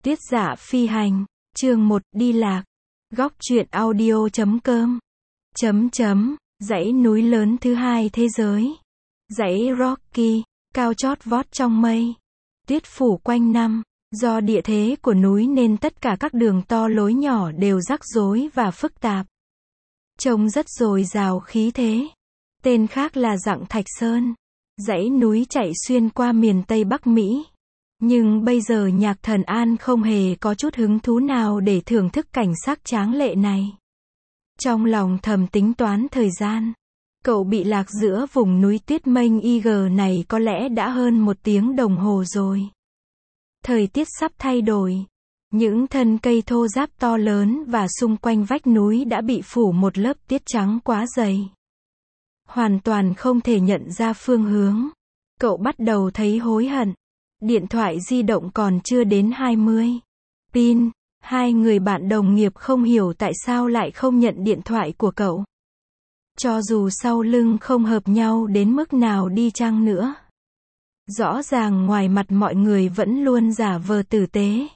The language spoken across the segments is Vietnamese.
Tiết Dạ Phi Hành, chương 1, đi lạc. Góc truyện audio.com. Dãy núi lớn thứ hai thế giới. Dãy Rocky, cao chót vót trong mây. Tuyết phủ quanh năm. Do địa thế của núi nên tất cả các đường to lối nhỏ đều rắc rối và phức tạp. Trông rất dồi dào khí thế. Tên khác là Dặng Thạch Sơn. Dãy núi chạy xuyên qua miền Tây Bắc Mỹ. Nhưng bây giờ Nhạc Thần An không hề có chút hứng thú nào để thưởng thức cảnh sắc tráng lệ này. Trong lòng thầm tính toán thời gian. Cậu bị lạc giữa vùng núi tuyết mênh IG này có lẽ đã hơn 1 tiếng đồng hồ rồi. Thời tiết sắp thay đổi. Những thân cây thô ráp to lớn và xung quanh vách núi đã bị phủ một lớp tiết trắng quá dày. Hoàn toàn không thể nhận ra phương hướng. Cậu bắt đầu thấy hối hận. Điện thoại di động còn chưa đến 20 pin. Hai người bạn đồng nghiệp không hiểu tại sao lại không nhận điện thoại của cậu. Cho dù sau lưng không hợp nhau đến mức nào đi chăng nữa. Rõ ràng ngoài mặt mọi người vẫn luôn giả vờ tử tế.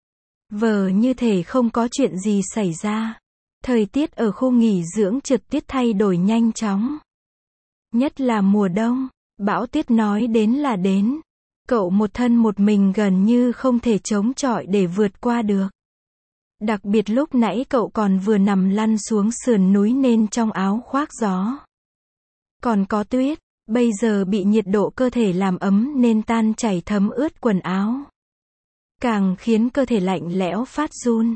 Vờ như thể không có chuyện gì xảy ra. Thời tiết ở khu nghỉ dưỡng trượt tuyết thay đổi nhanh chóng. Nhất là mùa đông, bão tuyết nói đến là đến. Cậu một thân một mình gần như không thể chống chọi để vượt qua được. Đặc biệt lúc nãy cậu còn vừa nằm lăn xuống sườn núi nên trong áo khoác gió. Còn có tuyết, bây giờ bị nhiệt độ cơ thể làm ấm nên tan chảy thấm ướt quần áo. Càng khiến cơ thể lạnh lẽo phát run.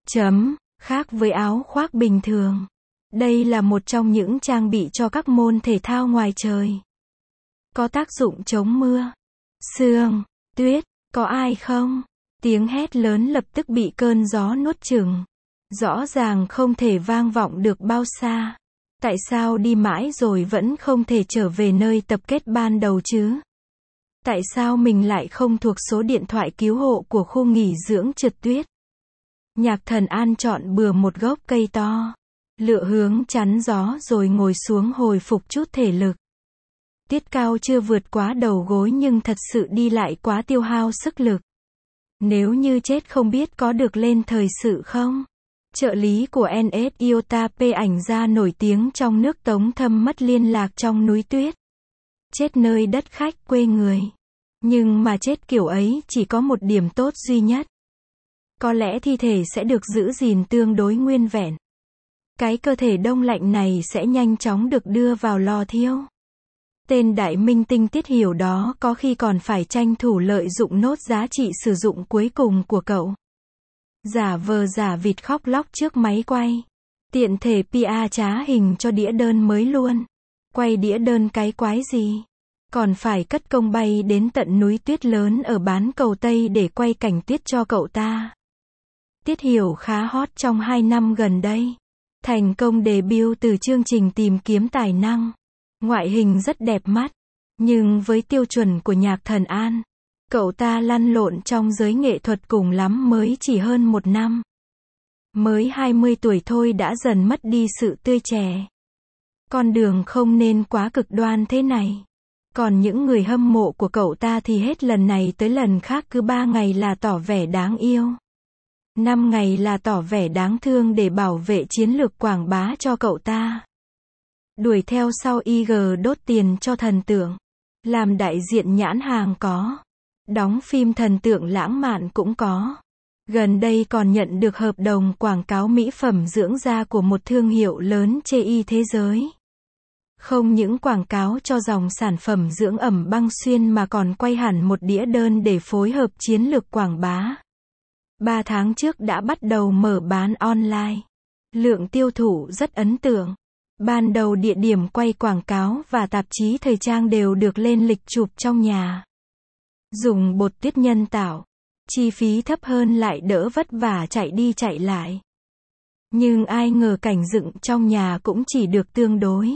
Khác với áo khoác bình thường. Đây là một trong những trang bị cho các môn thể thao ngoài trời. Có tác dụng chống mưa, sương, tuyết, có ai không? Tiếng hét lớn lập tức bị cơn gió nuốt chửng. Rõ ràng không thể vang vọng được bao xa. Tại sao đi mãi rồi vẫn không thể trở về nơi tập kết ban đầu chứ? Tại sao mình lại không thuộc số điện thoại cứu hộ của khu nghỉ dưỡng trượt tuyết? Nhạc Thần An chọn bừa một gốc cây to. Lựa hướng chắn gió rồi ngồi xuống hồi phục chút thể lực. Tiết cao chưa vượt quá đầu gối nhưng thật sự đi lại quá tiêu hao sức lực. Nếu như chết không biết có được lên thời sự không? Trợ lý của NS Iota P ảnh ra nổi tiếng trong nước Tống Thâm mất liên lạc trong núi tuyết. Chết nơi đất khách quê người. Nhưng mà chết kiểu ấy chỉ có một điểm tốt duy nhất. Có lẽ thi thể sẽ được giữ gìn tương đối nguyên vẹn. Cái cơ thể đông lạnh này sẽ nhanh chóng được đưa vào lò thiêu. Tên đại minh tinh Tiết Hiểu đó có khi còn phải tranh thủ lợi dụng nốt giá trị sử dụng cuối cùng của cậu. Giả vờ giả vịt khóc lóc trước máy quay. Tiện thể PR trá hình cho đĩa đơn mới luôn. Quay đĩa đơn cái quái gì? Còn phải cất công bay đến tận núi tuyết lớn ở bán cầu Tây để quay cảnh tuyết cho cậu ta. Tiết Hiểu khá hot trong 2 năm gần đây. Thành công debut từ chương trình tìm kiếm tài năng. Ngoại hình rất đẹp mắt. Nhưng với tiêu chuẩn của Nhạc Thần An, cậu ta lăn lộn trong giới nghệ thuật cùng lắm mới chỉ hơn 1 năm. Mới 20 tuổi thôi đã dần mất đi sự tươi trẻ. Con đường không nên quá cực đoan thế này. Còn những người hâm mộ của cậu ta thì hết lần này tới lần khác cứ 3 ngày là tỏ vẻ đáng yêu. 5 ngày là tỏ vẻ đáng thương để bảo vệ chiến lược quảng bá cho cậu ta. Đuổi theo sau IG đốt tiền cho thần tượng. Làm đại diện nhãn hàng có. Đóng phim thần tượng lãng mạn cũng có. Gần đây còn nhận được hợp đồng quảng cáo mỹ phẩm dưỡng da của một thương hiệu lớn chê y thế giới. Không những quảng cáo cho dòng sản phẩm dưỡng ẩm băng xuyên mà còn quay hẳn một đĩa đơn để phối hợp chiến lược quảng bá. 3 tháng trước đã bắt đầu mở bán online. Lượng tiêu thụ rất ấn tượng. Ban đầu địa điểm quay quảng cáo và tạp chí thời trang đều được lên lịch chụp trong nhà. Dùng bột tuyết nhân tạo. Chi phí thấp hơn lại đỡ vất vả chạy đi chạy lại. Nhưng ai ngờ cảnh dựng trong nhà cũng chỉ được tương đối.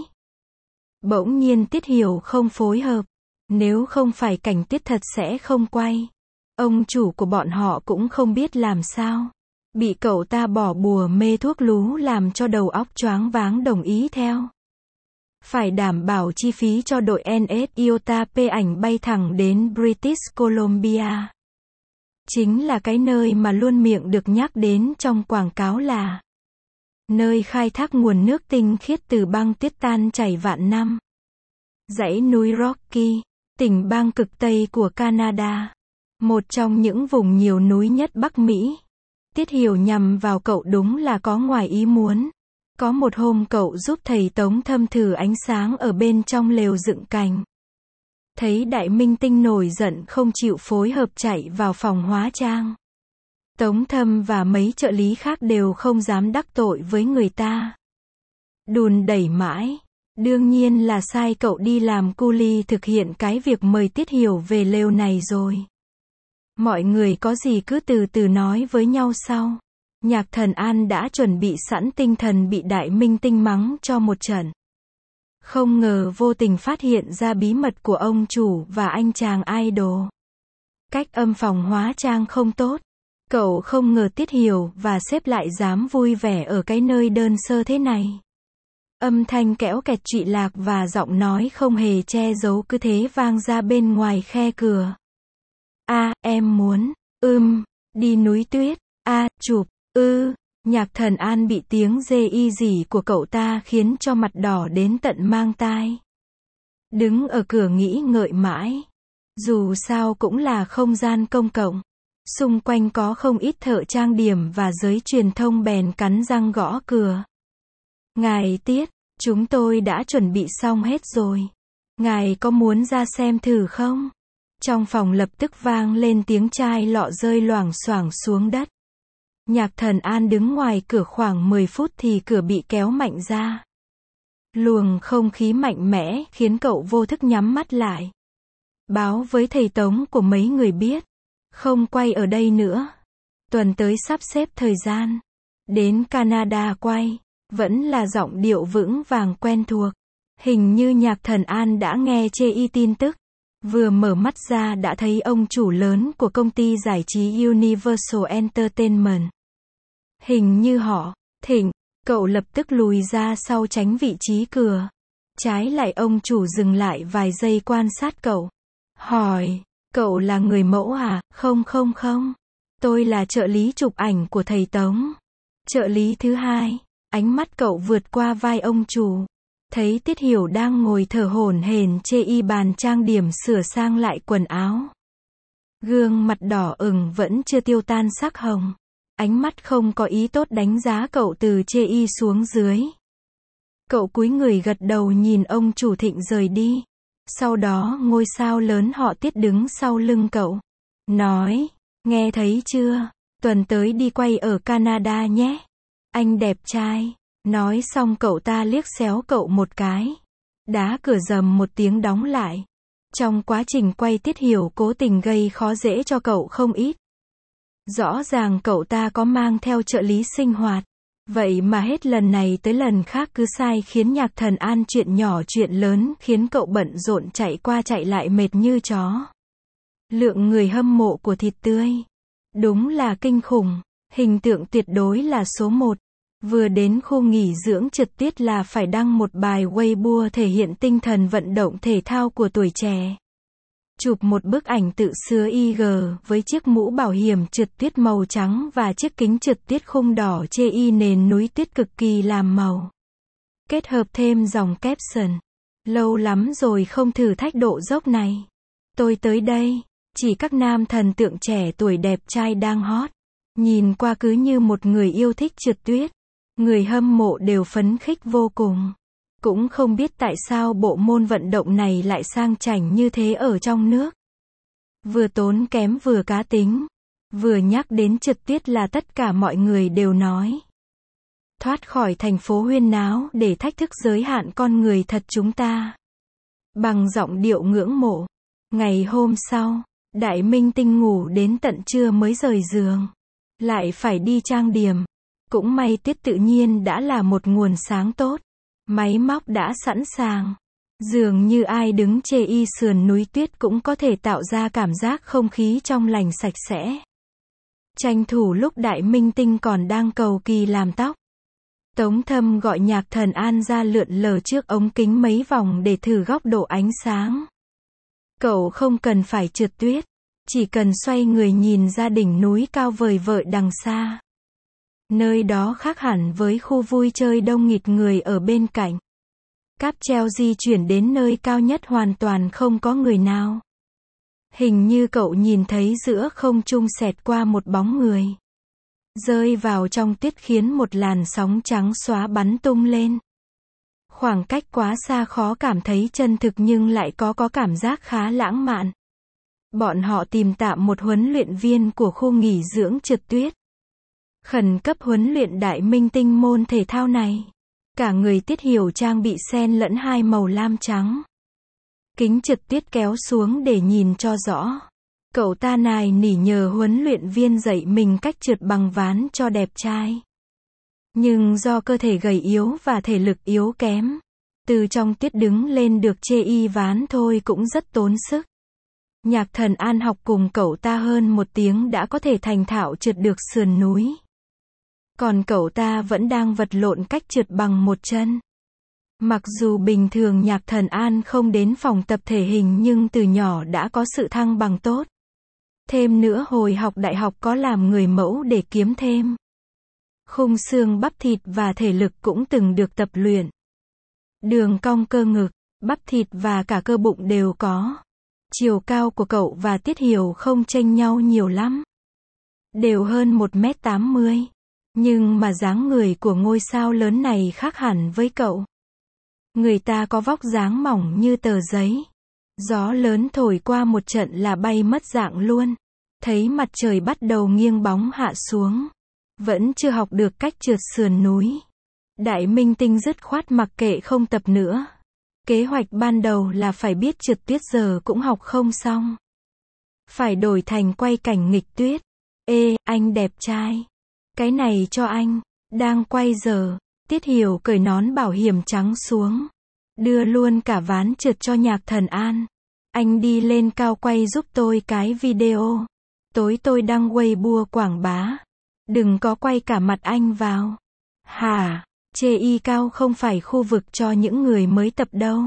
Bỗng nhiên Tiết Hiểu không phối hợp. Nếu không phải cảnh tuyết thật sẽ không quay. Ông chủ của bọn họ cũng không biết làm sao. Bị cậu ta bỏ bùa mê thuốc lú làm cho đầu óc choáng váng đồng ý theo. Phải đảm bảo chi phí cho đội NS Iota P ảnh bay thẳng đến British Columbia. Chính là cái nơi mà luôn miệng được nhắc đến trong quảng cáo là nơi khai thác nguồn nước tinh khiết từ băng tuyết tan chảy vạn năm. Dãy núi Rocky, tỉnh bang cực Tây của Canada. Một trong những vùng nhiều núi nhất Bắc Mỹ. Tiết Hiểu nhằm vào cậu đúng là có ngoài ý muốn. Có một hôm cậu giúp thầy Tống Thâm thử ánh sáng ở bên trong lều dựng cành. Thấy đại minh tinh nổi giận không chịu phối hợp chạy vào phòng hóa trang. Tống Thâm và mấy trợ lý khác đều không dám đắc tội với người ta. Đùn đẩy mãi. Đương nhiên là sai cậu đi làm cu li thực hiện cái việc mời Tiết Hiểu về lều này rồi. Mọi người có gì cứ từ từ nói với nhau sau. Nhạc Thần An đã chuẩn bị sẵn tinh thần bị đại minh tinh mắng cho một trận. Không ngờ vô tình phát hiện ra bí mật của ông chủ và anh chàng idol. Cách âm phòng hóa trang không tốt. Cậu không ngờ Tiết Hiểu và sếp lại dám vui vẻ ở cái nơi đơn sơ thế này. Âm thanh kẽo kẹt trụy lạc và giọng nói không hề che giấu cứ thế vang ra bên ngoài khe cửa. Em muốn, đi núi tuyết, chụp, Nhạc Thần An bị tiếng dê y dỉ của cậu ta khiến cho mặt đỏ đến tận mang tai. Đứng ở cửa nghĩ ngợi mãi. Dù sao cũng là không gian công cộng. Xung quanh có không ít thợ trang điểm và giới truyền thông bèn cắn răng gõ cửa. Ngài Tiết, chúng tôi đã chuẩn bị xong hết rồi. Ngài có muốn ra xem thử không? Trong phòng lập tức vang lên tiếng chai lọ rơi loảng xoảng xuống đất. Nhạc Thần An đứng ngoài cửa khoảng 10 phút thì cửa bị kéo mạnh ra. Luồng không khí mạnh mẽ khiến cậu vô thức nhắm mắt lại. Báo với thầy Tống của mấy người biết. Không quay ở đây nữa. Tuần tới sắp xếp thời gian. Đến Canada quay. Vẫn là giọng điệu vững vàng quen thuộc. Hình như Nhạc Thần An đã nghe chê y tin tức. Vừa mở mắt ra đã thấy ông chủ lớn của công ty giải trí Universal Entertainment. Hình như họ thỉnh. Cậu lập tức lùi ra sau tránh vị trí cửa. Trái lại ông chủ dừng lại vài giây quan sát cậu. Hỏi, cậu là người mẫu à? Không. Tôi là trợ lý chụp ảnh của thầy Tống. Trợ lý thứ hai. Ánh mắt cậu vượt qua vai ông chủ. Thấy Tiết Hiểu đang ngồi thở hổn hển chê y bàn trang điểm sửa sang lại quần áo. Gương mặt đỏ ửng vẫn chưa tiêu tan sắc hồng. Ánh mắt không có ý tốt đánh giá cậu từ chê y xuống dưới. Cậu cúi người gật đầu nhìn ông chủ Thịnh rời đi. Sau đó ngôi sao lớn họ Tiết đứng sau lưng cậu. Nói, nghe thấy chưa? Tuần tới đi quay ở Canada nhé. Anh đẹp trai. Nói xong cậu ta liếc xéo cậu một cái. Đá cửa rầm một tiếng đóng lại. Trong quá trình quay Tiết Hiểu cố tình gây khó dễ cho cậu không ít. Rõ ràng cậu ta có mang theo trợ lý sinh hoạt. Vậy mà hết lần này tới lần khác cứ sai khiến Nhạc Thần An chuyện nhỏ chuyện lớn khiến cậu bận rộn chạy qua chạy lại mệt như chó. Lượng người hâm mộ của thịt tươi. Đúng là kinh khủng. Hình tượng tuyệt đối là số 1. Vừa đến khu nghỉ dưỡng trượt tuyết là phải đăng một bài Weibo thể hiện tinh thần vận động thể thao của tuổi trẻ. Chụp một bức ảnh tự sứa IG với chiếc mũ bảo hiểm trượt tuyết màu trắng và chiếc kính trượt tuyết khung đỏ chê y nền núi tuyết cực kỳ làm màu. Kết hợp thêm dòng caption. Lâu lắm rồi không thử thách độ dốc này. Tôi tới đây. Chỉ các nam thần tượng trẻ tuổi đẹp trai đang hot. Nhìn qua cứ như một người yêu thích trượt tuyết. Người hâm mộ đều phấn khích vô cùng. Cũng không biết tại sao bộ môn vận động này lại sang chảnh như thế ở trong nước. Vừa tốn kém vừa cá tính. Vừa nhắc đến trượt tuyết là tất cả mọi người đều nói. Thoát khỏi thành phố huyên náo để thách thức giới hạn con người thật chúng ta. Bằng giọng điệu ngưỡng mộ. Ngày hôm sau, đại minh tinh ngủ đến tận trưa mới rời giường. Lại phải đi trang điểm. Cũng may tuyết tự nhiên đã là một nguồn sáng tốt. Máy móc đã sẵn sàng. Dường như ai đứng chê y sườn núi tuyết cũng có thể tạo ra cảm giác không khí trong lành sạch sẽ. Tranh thủ lúc đại minh tinh còn đang cầu kỳ làm tóc. Tống Thâm gọi Nhạc Thần An ra lượn lờ trước ống kính mấy vòng để thử góc độ ánh sáng. Cậu không cần phải trượt tuyết. Chỉ cần xoay người nhìn ra đỉnh núi cao vời vợi đằng xa. Nơi đó khác hẳn với khu vui chơi đông nghịt người ở bên cạnh. Cáp treo di chuyển đến nơi cao nhất hoàn toàn không có người nào. Hình như cậu nhìn thấy giữa không trung xẹt qua một bóng người. Rơi vào trong tuyết khiến một làn sóng trắng xóa bắn tung lên. Khoảng cách quá xa khó cảm thấy chân thực nhưng lại có cảm giác khá lãng mạn. Bọn họ tìm tạm một huấn luyện viên của khu nghỉ dưỡng trượt tuyết. Khẩn cấp huấn luyện đại minh tinh môn thể thao này. Cả người Tiết Hiểu trang bị xen lẫn hai màu lam trắng. Kính trượt tuyết kéo xuống để nhìn cho rõ. Cậu ta nài nỉ nhờ huấn luyện viên dạy mình cách trượt bằng ván cho đẹp trai. Nhưng do cơ thể gầy yếu và thể lực yếu kém, từ trong tuyết đứng lên được chê y ván thôi cũng rất tốn sức. Nhạc Thần An học cùng cậu ta hơn 1 tiếng đã có thể thành thạo trượt được sườn núi. Còn cậu ta vẫn đang vật lộn cách trượt bằng một chân. Mặc dù bình thường Nhạc Thần An không đến phòng tập thể hình nhưng từ nhỏ đã có sự thăng bằng tốt. Thêm nữa hồi học đại học có làm người mẫu để kiếm thêm. Khung xương bắp thịt và thể lực cũng từng được tập luyện. Đường cong cơ ngực, bắp thịt và cả cơ bụng đều có. Chiều cao của cậu và Tiết Hiểu không chênh nhau nhiều lắm. Đều hơn 1m80. Nhưng mà dáng người của ngôi sao lớn này khác hẳn với cậu. Người ta có vóc dáng mỏng như tờ giấy. Gió lớn thổi qua một trận là bay mất dạng luôn. Thấy mặt trời bắt đầu nghiêng bóng hạ xuống. Vẫn chưa học được cách trượt sườn núi. Đại minh tinh dứt khoát mặc kệ không tập nữa. Kế hoạch ban đầu là phải biết trượt tuyết giờ cũng học không xong. Phải đổi thành quay cảnh nghịch tuyết. Ê, anh đẹp trai. Cái này cho anh. Đang quay giờ. Tiết Hiểu cởi nón bảo hiểm trắng xuống. Đưa luôn cả ván trượt cho Nhạc Thần An. Anh đi lên cao quay giúp tôi cái video. Tối tôi đăng Weibo quảng bá. Đừng có quay cả mặt anh vào. Hả? Chê y cao không phải khu vực cho những người mới tập đâu.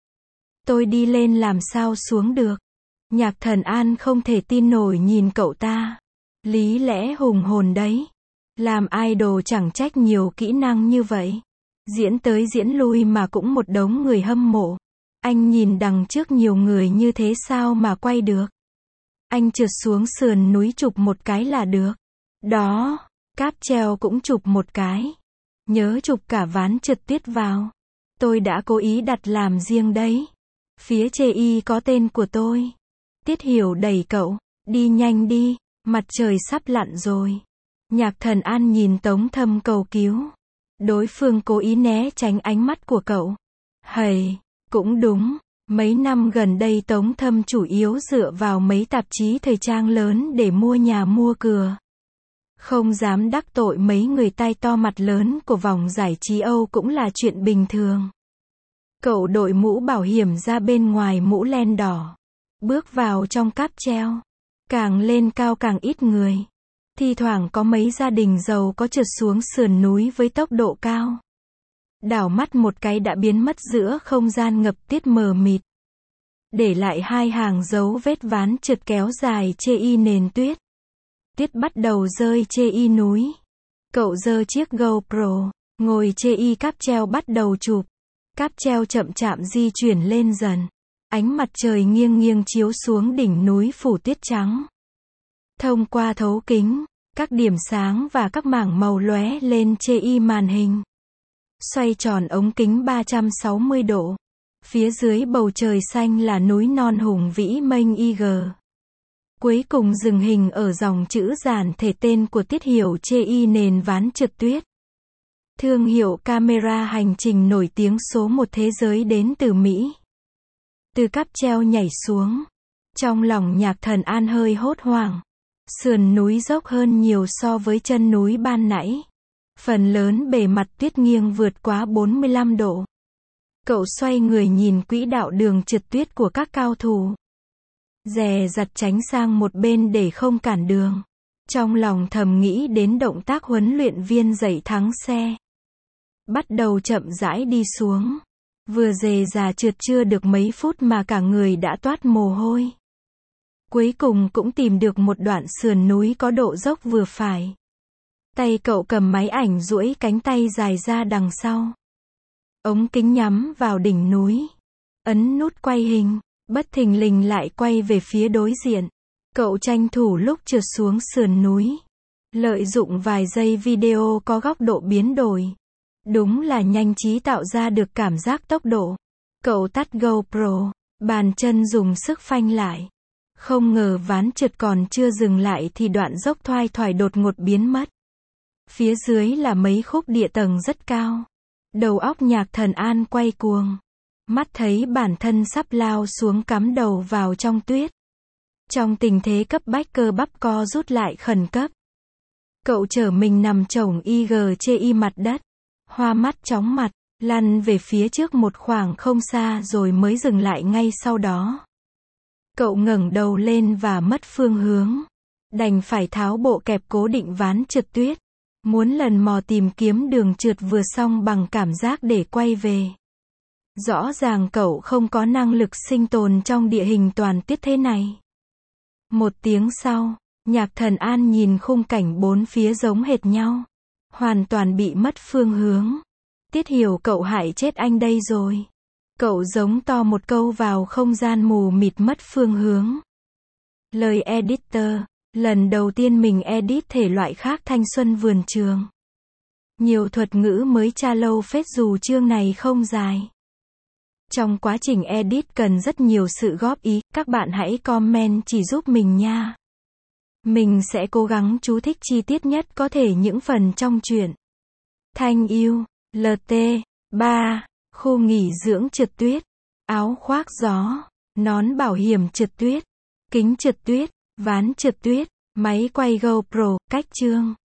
Tôi đi lên làm sao xuống được. Nhạc Thần An không thể tin nổi nhìn cậu ta. Lý lẽ hùng hồn đấy. Làm idol chẳng trách nhiều kỹ năng như vậy. Diễn tới diễn lui mà cũng một đống người hâm mộ. Anh nhìn đằng trước nhiều người như thế sao mà quay được. Anh trượt xuống sườn núi chụp một cái là được. Đó, cáp treo cũng chụp một cái. Nhớ chụp cả ván trượt tuyết vào. Tôi đã cố ý đặt làm riêng đấy. Phía chê y có tên của tôi. Tiết Hiểu đẩy cậu. Đi nhanh đi, mặt trời sắp lặn rồi. Nhạc Thần An nhìn Tống Thâm cầu cứu. Đối phương cố ý né tránh ánh mắt của cậu. Hầy, cũng đúng. Mấy năm gần đây Tống Thâm chủ yếu dựa vào mấy tạp chí thời trang lớn để mua nhà mua cửa. Không dám đắc tội mấy người tai to mặt lớn của vòng giải trí Âu cũng là chuyện bình thường. Cậu đội mũ bảo hiểm ra bên ngoài mũ len đỏ. Bước vào trong cáp treo. Càng lên cao càng ít người. Thi thoảng có mấy gia đình giàu có trượt xuống sườn núi với tốc độ cao. Đảo mắt một cái đã biến mất giữa không gian ngập tuyết mờ mịt. Để lại hai hàng dấu vết ván trượt kéo dài chê y nền tuyết. Tuyết bắt đầu rơi chê y núi. Cậu giơ chiếc GoPro, ngồi chê y cáp treo bắt đầu chụp. Cáp treo chậm chạm di chuyển lên dần. Ánh mặt trời nghiêng nghiêng chiếu xuống đỉnh núi phủ tuyết trắng. Thông qua thấu kính, các điểm sáng và các mảng màu lóe lên chê y màn hình. Xoay tròn ống kính 360 độ. Phía dưới bầu trời xanh là núi non hùng vĩ mênh IG. Cuối cùng dừng hình ở dòng chữ giản thể tên của Tiết Hiểu chê y nền ván trượt tuyết. Thương hiệu camera hành trình nổi tiếng số 1 thế giới đến từ Mỹ. Từ cáp treo nhảy xuống. Trong lòng Nhạc Thần An hơi hốt hoảng. Sườn núi dốc hơn nhiều so với chân núi ban nãy. Phần lớn bề mặt tuyết nghiêng vượt quá 45 độ. Cậu xoay người nhìn quỹ đạo đường trượt tuyết của các cao thủ. Dè dặt tránh sang một bên để không cản đường. Trong lòng thầm nghĩ đến động tác huấn luyện viên dạy thắng xe. Bắt đầu chậm rãi đi xuống. Vừa dề dà trượt chưa được mấy phút mà cả người đã toát mồ hôi. Cuối cùng cũng tìm được một đoạn sườn núi có độ dốc vừa phải. Tay cậu cầm máy ảnh duỗi cánh tay dài ra đằng sau. Ống kính nhắm vào đỉnh núi. Ấn nút quay hình, bất thình lình lại quay về phía đối diện. Cậu tranh thủ lúc trượt xuống sườn núi. Lợi dụng vài giây video có góc độ biến đổi. Đúng là nhanh trí tạo ra được cảm giác tốc độ. Cậu tắt GoPro, bàn chân dùng sức phanh lại. Không ngờ ván trượt còn chưa dừng lại thì đoạn dốc thoai thoải đột ngột biến mất. Phía dưới là mấy khúc địa tầng rất cao. Đầu óc Nhạc Thần An quay cuồng. Mắt thấy bản thân sắp lao xuống cắm đầu vào trong tuyết. Trong tình thế cấp bách cơ bắp co rút lại khẩn cấp. Cậu trở mình nằm chồng y mặt đất. Hoa mắt chóng mặt, lăn về phía trước một khoảng không xa rồi mới dừng lại ngay sau đó. Cậu ngẩng đầu lên và mất phương hướng. Đành phải tháo bộ kẹp cố định ván trượt tuyết. Muốn lần mò tìm kiếm đường trượt vừa xong bằng cảm giác để quay về. Rõ ràng cậu không có năng lực sinh tồn trong địa hình toàn tuyết thế này. Một tiếng sau, Nhạc Thần An nhìn khung cảnh bốn phía giống hệt nhau. Hoàn toàn bị mất phương hướng. Tiết hiểu cậu hại chết anh đây rồi. Cậu giống to một câu vào không gian mù mịt mất phương hướng. Lời editor. Lần đầu tiên mình edit thể loại khác thanh xuân vườn trường. Nhiều thuật ngữ mới tra lâu phết dù chương này không dài. Trong quá trình edit cần rất nhiều sự góp ý, các bạn hãy comment chỉ giúp mình nha. Mình sẽ cố gắng chú thích chi tiết nhất có thể những phần trong truyện. Thanh yêu, LT, 3, khu nghỉ dưỡng trượt tuyết, áo khoác gió, nón bảo hiểm trượt tuyết, kính trượt tuyết, ván trượt tuyết, máy quay GoPro, cách chương.